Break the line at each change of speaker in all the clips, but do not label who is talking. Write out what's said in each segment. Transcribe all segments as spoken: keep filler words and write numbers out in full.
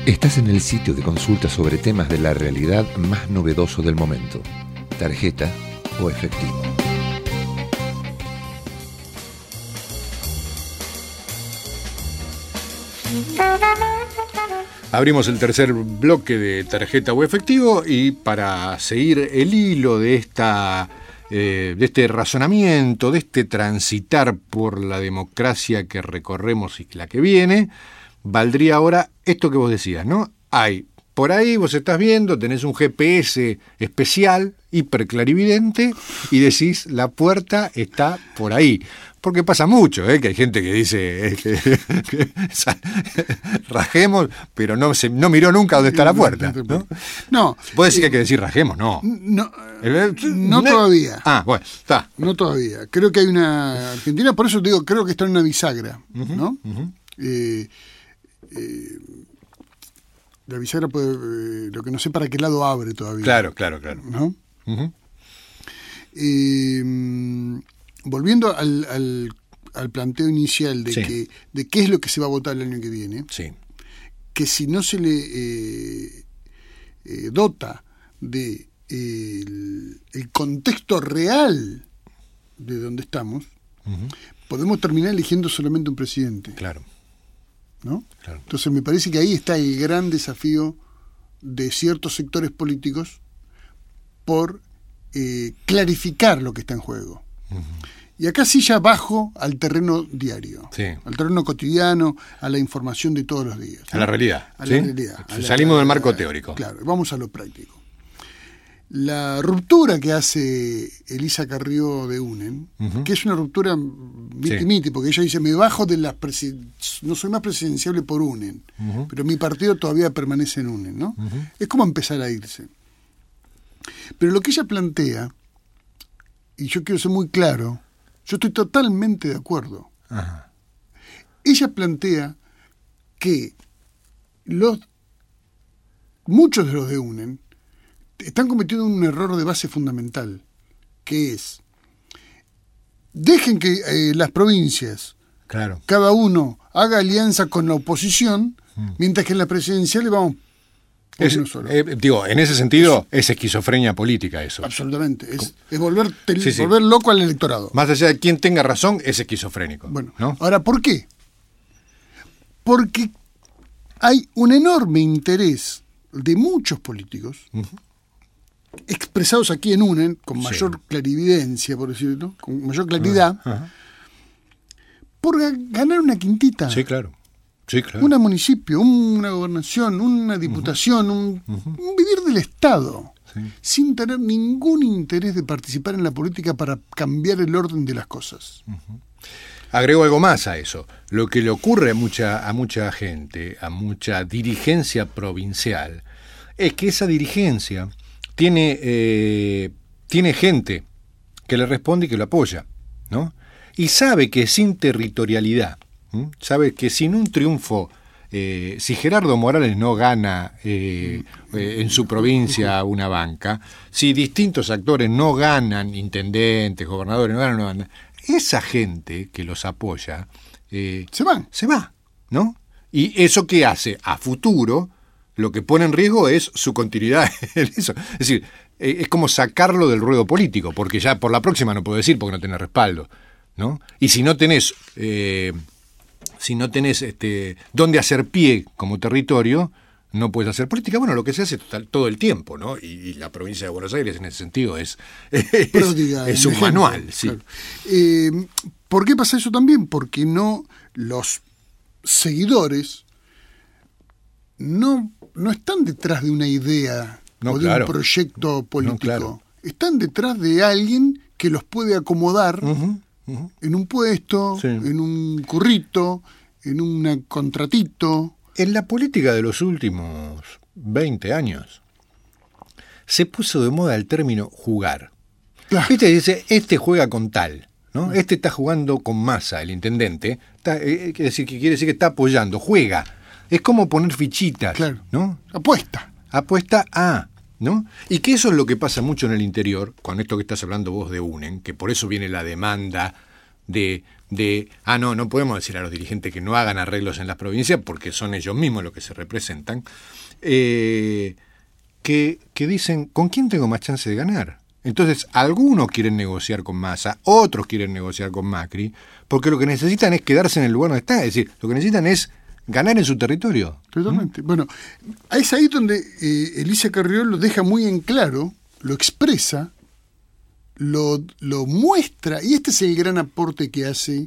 Estás en el sitio de consulta sobre temas de la realidad más novedoso del momento. Tarjeta o efectivo.
Abrimos el tercer bloque de tarjeta o efectivo y para seguir el hilo de esta eh, de este razonamiento, de este transitar por la democracia que recorremos y la que viene, valdría ahora esto que vos decías, ¿no? Hay, por ahí vos estás viendo, tenés un G P S especial, hiperclarividente, y decís, la puerta está por ahí. Porque pasa mucho, ¿eh? Que hay gente que dice, eh, que, que, rajemos, pero no se, no miró nunca dónde está la puerta, ¿no?
No.
¿Puede decir eh, que hay que decir rajemos? No.
No, no todavía.
Ah, bueno, está.
No todavía. Creo que hay una Argentina, por eso te digo, creo que está en una bisagra, uh-huh, ¿no? Uh-huh. Eh, eh, la bisagra puede, eh, lo que no sé para qué lado abre todavía.
Claro, claro, claro.
¿No?
Uh-huh.
Eh, volviendo al, al, al planteo inicial de, sí. que, de qué es lo que se va a votar el año que viene,
sí.
que si no se le eh, eh, dota de eh, el, el contexto real de donde estamos, uh-huh. podemos terminar eligiendo solamente un presidente.
Claro.
¿No?
Claro.
Entonces me parece que ahí está el gran desafío de ciertos sectores políticos por eh, clarificar lo que está en juego. Uh-huh. Y acá sí ya bajo al terreno diario,
sí.
al terreno cotidiano, a la información de todos los días, ¿no?
A la realidad.
A
¿sí?
la realidad. A
Salimos
la,
del marco
a la,
teórico.
Claro, vamos a lo práctico. La ruptura que hace Elisa Carrió de UNEN, uh-huh. que es una ruptura miti-miti, sí. porque ella dice, me bajo de la presi- no soy más presidenciable por UNEN, uh-huh. pero mi partido todavía permanece en UNEN, ¿no? Uh-huh. Es como empezar a irse. Pero lo que ella plantea, y yo quiero ser muy claro, yo estoy totalmente de acuerdo.
Uh-huh.
Ella plantea que los muchos de los de UNEN están cometiendo un error de base fundamental, que es, dejen que eh, las provincias,
claro.
cada uno haga alianza con la oposición, mm. mientras que en la presidencial vamos por
es,
uno solo.
Eh, digo, en ese sentido es esquizofrenia política eso.
Absolutamente, es, es volver, te,
sí, sí.
volver loco al electorado.
Más allá de quien tenga razón, es esquizofrénico.
Bueno,
¿no?
Ahora, ¿por qué? Porque hay un enorme interés de muchos políticos, uh-huh. expresados aquí en UNEN, con mayor sí. clarividencia, por decirlo, con mayor claridad, uh-huh. Uh-huh. por ganar una quintita.
Sí, claro. Sí, claro.
Un municipio, una gobernación, una diputación, uh-huh. un, uh-huh. un vivir del Estado, sí. sin tener ningún interés de participar en la política para cambiar el orden de las cosas.
Uh-huh. Agrego algo más a eso. Lo que le ocurre a mucha, a mucha gente, a mucha dirigencia provincial, es que esa dirigencia tiene, eh, tiene gente que le responde y que lo apoya, ¿no? Y sabe que sin territorialidad, ¿sí? Sabe que sin un triunfo, eh, si Gerardo Morales no gana eh, eh, en su provincia una banca, si distintos actores no ganan, intendentes, gobernadores no ganan una banca, esa gente que los apoya eh,
se van.
Se va, ¿no? Y eso que hace a futuro, lo que pone en riesgo es su continuidad en eso. Es decir, eh, es como sacarlo del ruedo político, porque ya por la próxima no puedo decir porque no tenés respaldo, ¿no? Y si no tenés, eh, si no tenés este, dónde hacer pie como territorio, no puedes hacer política. Bueno, lo que se hace todo el tiempo, ¿no? Y, y la provincia de Buenos Aires en ese sentido es, es,
Pródiga,
es un
ejemplo,
manual. Sí.
Claro. Eh, ¿Por qué pasa eso también? Porque no los seguidores no, no están detrás de una idea
no,
o de
claro.
un proyecto político.
No, claro.
Están detrás de alguien que los puede acomodar
uh-huh, uh-huh.
en un puesto, sí. en un currito, en un contratito.
En la política de los últimos veinte años se puso de moda el término jugar.
Claro.
Viste, dice, este juega con tal, ¿no? Este está jugando con Massa, el intendente. Está, eh, quiere decir que quiere decir que está apoyando, juega. Es como poner fichitas,
claro.
¿no?
Apuesta.
Apuesta a, ¿no? Y que eso es lo que pasa mucho en el interior, con esto que estás hablando vos de UNEN, que por eso viene la demanda de de, ah, no, no podemos decir a los dirigentes que no hagan arreglos en las provincias porque son ellos mismos los que se representan, eh, que, que dicen, ¿con quién tengo más chance de ganar? Entonces, algunos quieren negociar con Massa, otros quieren negociar con Macri, porque lo que necesitan es quedarse en el lugar donde está, es decir, lo que necesitan es ganar en su territorio.
Totalmente. ¿Mm? Bueno, es ahí donde eh, Elisa Carrió lo deja muy en claro, lo expresa, lo, lo muestra, y este es el gran aporte que hace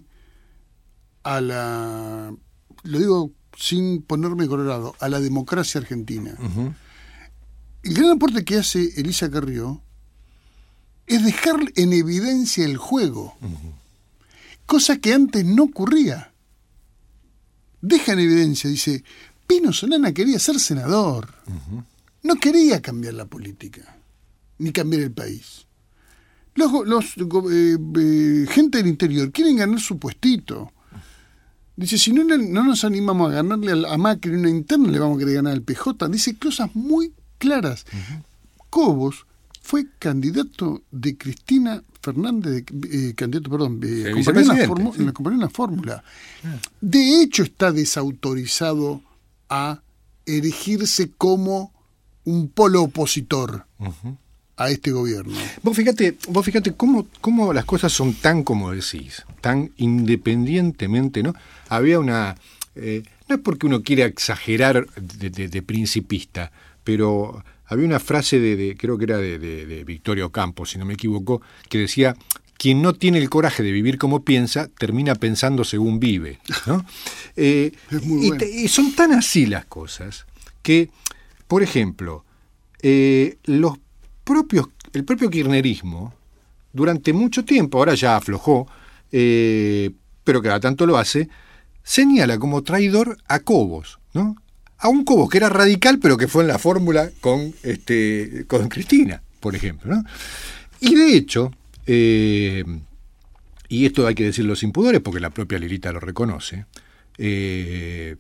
a la, lo digo sin ponerme colorado, a la democracia argentina. Uh-huh. El gran aporte que hace Elisa Carrió es dejar en evidencia el juego, uh-huh. cosa que antes no ocurría. Deja en evidencia, dice, Pino Solana quería ser senador, uh-huh. no quería cambiar la política, ni cambiar el país. Los, los eh, eh, gente del interior quieren ganar su puestito. Dice, si no, no nos animamos a ganarle a Macri en una interna, le vamos a querer ganar al P J. Dice cosas muy claras. Uh-huh. Cobos fue candidato de Cristina Fernández, de, eh, candidato, perdón, de, acompañó una formu- sí. acompañó una fórmula. Ah. De hecho, está desautorizado a erigirse como un polo opositor uh-huh. a este gobierno.
Vos fíjate, vos fíjate cómo, cómo las cosas son tan, como decís, tan independientemente, ¿no? Había una... Eh, no es porque uno quiera exagerar de, de, de principista, pero... Había una frase de, de creo que era de, de, de Victorio Campos, si no me equivoco, que decía, quien no tiene el coraje de vivir como piensa, termina pensando según vive, ¿no? Eh,
es muy
y,
bueno.
te, y son tan así las cosas que, por ejemplo, eh, los propios, el propio kirchnerismo, durante mucho tiempo, ahora ya aflojó, eh, pero cada tanto lo hace, señala como traidor a Cobos, ¿no? A un Cobos que era radical, pero que fue en la fórmula con este con Cristina, por ejemplo, ¿no? Y de hecho, eh, y esto hay que decirlo sin pudores, porque la propia Lilita lo reconoce, eh,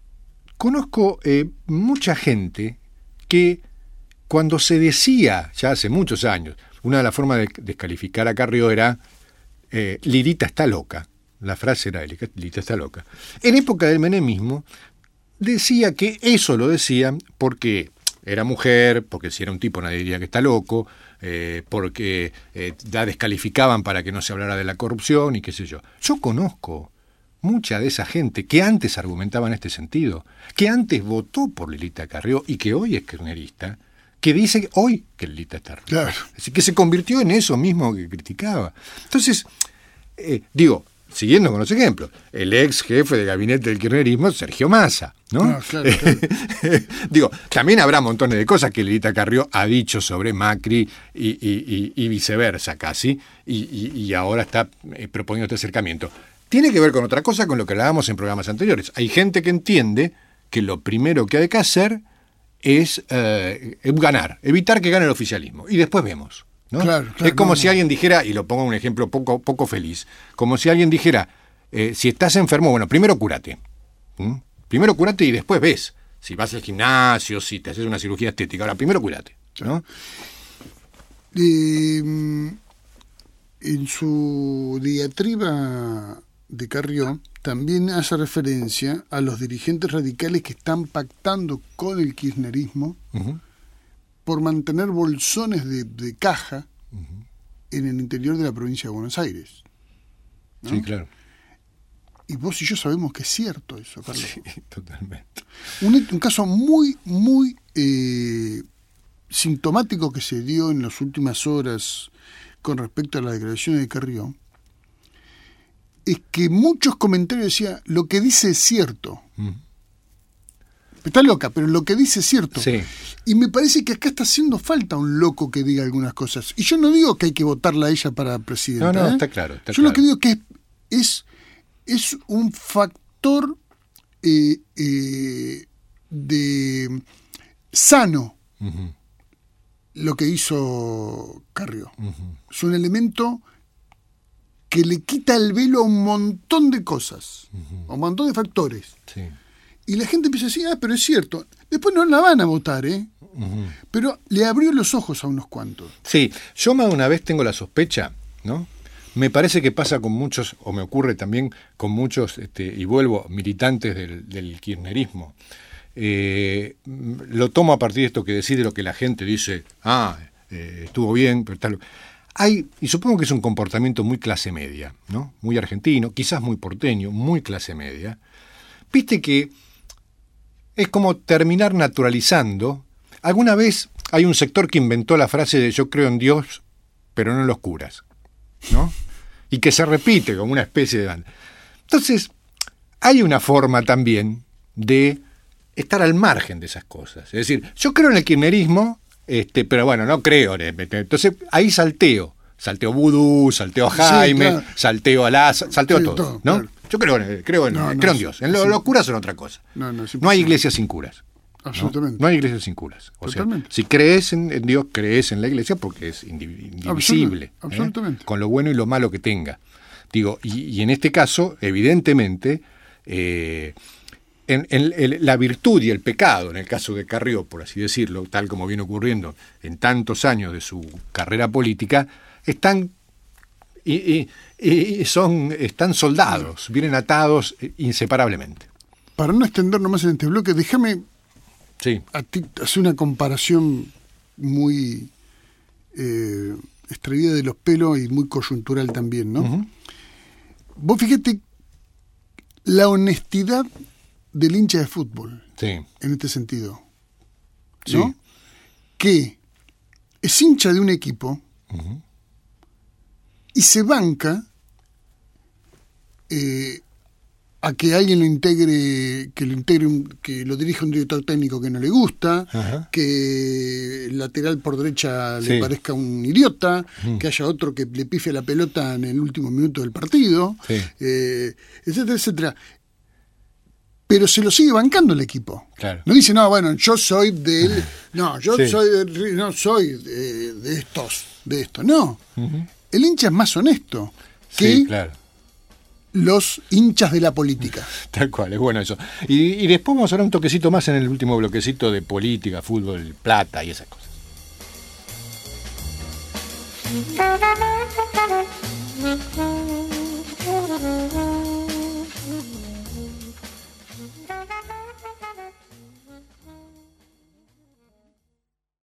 conozco eh, mucha gente que cuando se decía, ya hace muchos años, una de las formas de descalificar a Carrió era eh, Lilita está loca. La frase era Lilita está loca. En época del menemismo, decía que eso lo decían porque era mujer, porque si era un tipo nadie diría que está loco, eh, porque eh, la descalificaban para que no se hablara de la corrupción y qué sé yo. Yo conozco mucha de esa gente que antes argumentaba en este sentido, que antes votó por Lilita Carrió y que hoy es kirchnerista, que dice hoy que Lilita está loca.
Claro.
Así que se convirtió en eso mismo que criticaba. Entonces, eh, digo... Siguiendo con los ejemplos, el ex jefe de gabinete del kirchnerismo, Sergio Massa, ¿no?
No, claro, claro.
Digo, también habrá montones de cosas que Lilita Carrió ha dicho sobre Macri y, y, y, y viceversa casi, y, y, y ahora está eh, proponiendo este acercamiento. Tiene que ver con otra cosa, con lo que hablábamos en programas anteriores. Hay gente que entiende que lo primero que hay que hacer es eh, ganar, evitar que gane el oficialismo, y después vemos. ¿No?
Claro, claro,
es como
no,
si
no.
alguien dijera, y lo pongo un ejemplo poco, poco feliz, como si alguien dijera, eh, si estás enfermo, bueno, primero cúrate. ¿Mm? Primero cúrate y después ves. Si vas al gimnasio, si te haces una cirugía estética, ahora primero cúrate, ¿no?
Eh, en su diatriba de Carrió también hace referencia a los dirigentes radicales que están pactando con el kirchnerismo uh-huh. por mantener bolsones de, de caja uh-huh. en el interior de la provincia de Buenos Aires, ¿no?
Sí, claro.
Y vos y yo sabemos que es cierto eso, Carlos.
Sí, totalmente.
Un, un caso muy, muy eh, sintomático que se dio en las últimas horas con respecto a las declaraciones de Carrió es que muchos comentarios decían, lo que dice es cierto. Mm. Está loca, pero lo que dice es cierto.
Sí.
Y me parece que acá está haciendo falta un loco que diga algunas cosas. Y yo no digo que hay que votarla a ella para presidenta.
No, no,
¿eh?
está claro. Está
yo
claro.
lo que digo que es, es, es un factor eh, eh, de sano uh-huh. lo que hizo Carrió. Uh-huh. Es un elemento que le quita el velo a un montón de cosas, uh-huh. a un montón de factores.
Sí.
Y la gente empieza a decir, ah, pero es cierto. Después no la van a votar, ¿eh? Uh-huh. Pero le abrió los ojos a unos cuantos.
Sí, yo más de una vez tengo la sospecha, ¿no? me parece que pasa con muchos, o me ocurre también con muchos, este, y vuelvo, militantes del, del kirchnerismo. Eh, lo tomo a partir de esto que decide lo que la gente dice, ah, eh, estuvo bien, pero tal. Hay, y supongo que es un comportamiento muy clase media, ¿no? Muy argentino, quizás muy porteño, muy clase media. Viste que es como terminar naturalizando. Alguna vez hay un sector que inventó la frase de yo creo en Dios, pero no en los curas, ¿no? Y que se repite como una especie de... Entonces, hay una forma también de estar al margen de esas cosas. Es decir, yo creo en el kirchnerismo, este, pero bueno, no creo. Entonces, ahí salteo. Salteo vudú, salteo a Jaime, sí, claro. salteo a Laza, salteo sí, a todo, todo, ¿no? Claro. Yo creo en, creo en, no, no, creo en Dios. En lo, sí. Los curas son otra cosa. No, no, no hay iglesias sin curas.
Absolutamente.
No, no hay iglesias sin curas. O Totalmente. sea, si crees en, en Dios, crees en la iglesia porque es indivisible.
Absolut, absolutamente.
¿eh? Con lo bueno y lo malo que tenga. Digo, y, y en este caso, evidentemente, eh, en, en, en la virtud y el pecado, en el caso de Carrió, por así decirlo, tal como viene ocurriendo en tantos años de su carrera política, están y, y, y son están soldados, vienen atados inseparablemente.
Para no extendernos más en este bloque, déjame
sí.
a ti hacer una comparación muy eh, extraída de los pelos y muy coyuntural también, ¿no? Uh-huh. Vos fíjate la honestidad del hincha de fútbol,
sí.
en este sentido,
sí.
¿no? Que es hincha de un equipo uh-huh. y se banca eh, a que alguien lo integre, que lo integre, un, que lo dirija un director técnico que no le gusta, uh-huh. que el lateral por derecha sí. le parezca un idiota, uh-huh. que haya otro que le pifie la pelota en el último minuto del partido,
sí.
eh, etcétera, etcétera. Pero se lo sigue bancando el equipo.
Claro.
No dice, no, bueno, yo soy del... No, yo sí. soy de, no soy de, de estos, de esto. No. Uh-huh. El hincha es más honesto que
sí, claro.
los hinchas de la política.
Tal cual, es bueno eso. Y, y después vamos a hablar un toquecito más en el último bloquecito de política, fútbol, plata y esas cosas.